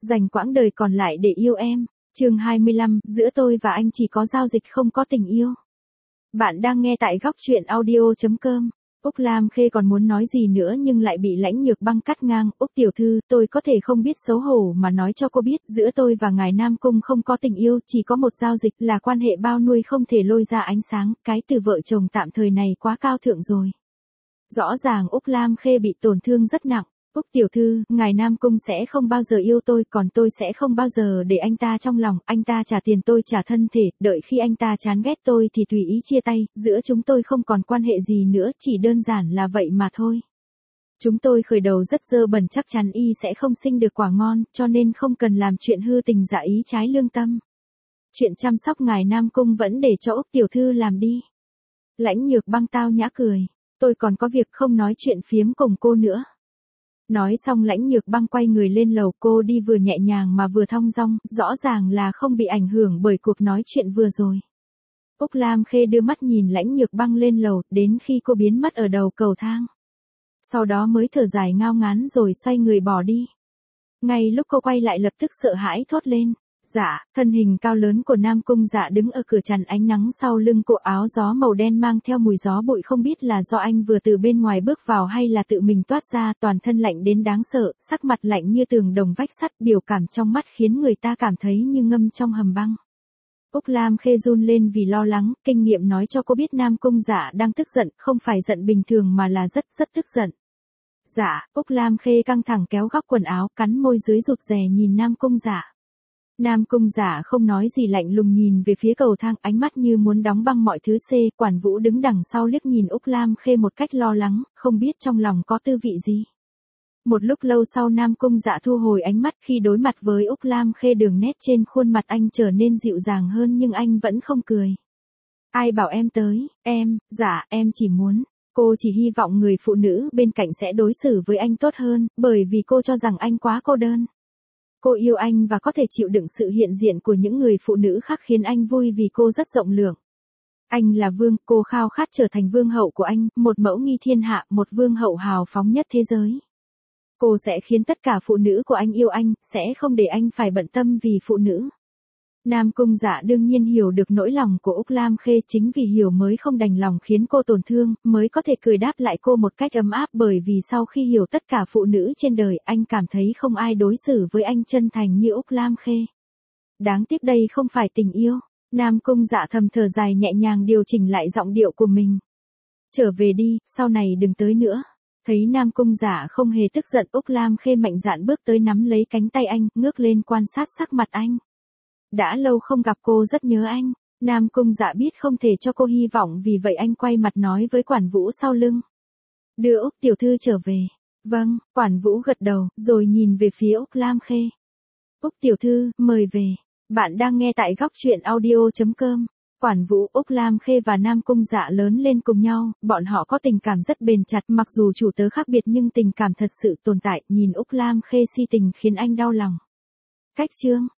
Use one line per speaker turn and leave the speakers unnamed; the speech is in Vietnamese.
Dành quãng đời còn lại để yêu em. Chương 25, giữa tôi và anh chỉ có giao dịch không có tình yêu. Bạn đang nghe tại góc truyện audio.com. Úc Lam Khê còn muốn nói gì nữa nhưng lại bị Lãnh Nhược Băng cắt ngang. Úc tiểu thư, tôi có thể không biết xấu hổ mà nói cho cô biết, giữa tôi và ngài Nam Cung không có tình yêu, chỉ có một giao dịch là quan hệ bao nuôi không thể lôi ra ánh sáng, cái từ vợ chồng tạm thời này quá cao thượng rồi. Rõ ràng Úc Lam Khê bị tổn thương rất nặng. Úc tiểu thư, ngài Nam Cung sẽ không bao giờ yêu tôi, còn tôi sẽ không bao giờ để anh ta trong lòng, anh ta trả tiền tôi trả thân thể, đợi khi anh ta chán ghét tôi thì tùy ý chia tay, giữa chúng tôi không còn quan hệ gì nữa, chỉ đơn giản là vậy mà thôi. Chúng tôi khởi đầu rất dơ bẩn, chắc chắn y sẽ không sinh được quả ngon, cho nên không cần làm chuyện hư tình giả ý trái lương tâm. Chuyện chăm sóc ngài Nam Cung vẫn để cho Úc tiểu thư làm đi. Lãnh Nhược Băng tao nhã cười, tôi còn có việc không nói chuyện phiếm cùng cô nữa. Nói xong Lãnh Nhược Băng quay người lên lầu, cô đi vừa nhẹ nhàng mà vừa thong dong, rõ ràng là không bị ảnh hưởng bởi cuộc nói chuyện vừa rồi. Úc Lam Khê đưa mắt nhìn Lãnh Nhược Băng lên lầu, đến khi cô biến mất ở đầu cầu thang. Sau đó mới thở dài ngao ngán rồi xoay người bỏ đi. Ngay lúc cô quay lại lập tức sợ hãi thốt lên. Dạ, thân hình cao lớn của Nam Cung Dạ đứng ở cửa chắn ánh nắng, sau lưng cổ áo gió màu đen mang theo mùi gió bụi, không biết là do anh vừa từ bên ngoài bước vào hay là tự mình toát ra, toàn thân lạnh đến đáng sợ, sắc mặt lạnh như tường đồng vách sắt, biểu cảm trong mắt khiến người ta cảm thấy như ngâm trong hầm băng. Úc Lam Khê run lên vì lo lắng, kinh nghiệm nói cho cô biết Nam Cung Dạ đang tức giận, không phải giận bình thường mà là rất tức giận. Dạ, Úc Lam Khê căng thẳng kéo góc quần áo, cắn môi dưới rụt rè nhìn Nam Cung Dạ. Nam Cung Dạ không nói gì, lạnh lùng nhìn về phía cầu thang, ánh mắt như muốn đóng băng mọi thứ. Quản Vũ đứng đằng sau liếc nhìn Úc Lam Khê một cách lo lắng, không biết trong lòng có tư vị gì. Một lúc lâu sau Nam Cung Dạ thu hồi ánh mắt, khi đối mặt với Úc Lam Khê đường nét trên khuôn mặt anh trở nên dịu dàng hơn nhưng anh vẫn không cười. Ai bảo em tới, dạ, em chỉ muốn. Cô chỉ hy vọng người phụ nữ bên cạnh sẽ đối xử với anh tốt hơn, bởi vì cô cho rằng anh quá cô đơn. Cô yêu anh và có thể chịu đựng sự hiện diện của những người phụ nữ khác khiến anh vui vì cô rất rộng lượng. Anh là vương, cô khao khát trở thành vương hậu của anh, một mẫu nghi thiên hạ, một vương hậu hào phóng nhất thế giới. Cô sẽ khiến tất cả phụ nữ của anh yêu anh, sẽ không để anh phải bận tâm vì phụ nữ. Nam Cung Dạ đương nhiên hiểu được nỗi lòng của Úc Lam Khê, chính vì hiểu mới không đành lòng khiến cô tổn thương, mới có thể cười đáp lại cô một cách ấm áp, bởi vì sau khi hiểu tất cả phụ nữ trên đời, anh cảm thấy không ai đối xử với anh chân thành như Úc Lam Khê. Đáng tiếc đây không phải tình yêu. Nam Cung Dạ thầm thở dài nhẹ nhàng điều chỉnh lại giọng điệu của mình. Trở về đi, sau này đừng tới nữa. Thấy Nam Cung Dạ không hề tức giận, Úc Lam Khê mạnh dạn bước tới nắm lấy cánh tay anh, ngước lên quan sát sắc mặt anh. Đã lâu không gặp, cô rất nhớ anh. Nam Cung Dạ biết không thể cho cô hy vọng, vì vậy anh quay mặt nói với Quản Vũ sau lưng. Đưa Úc tiểu thư trở về. Vâng, Quản Vũ gật đầu, rồi nhìn về phía Úc Lam Khê. Úc tiểu thư, mời về. Bạn đang nghe tại góc truyện audio.com. Quản Vũ, Úc Lam Khê và Nam Cung Dạ lớn lên cùng nhau, bọn họ có tình cảm rất bền chặt, mặc dù chủ tớ khác biệt nhưng tình cảm thật sự tồn tại, nhìn Úc Lam Khê si tình khiến anh đau lòng. Cách chương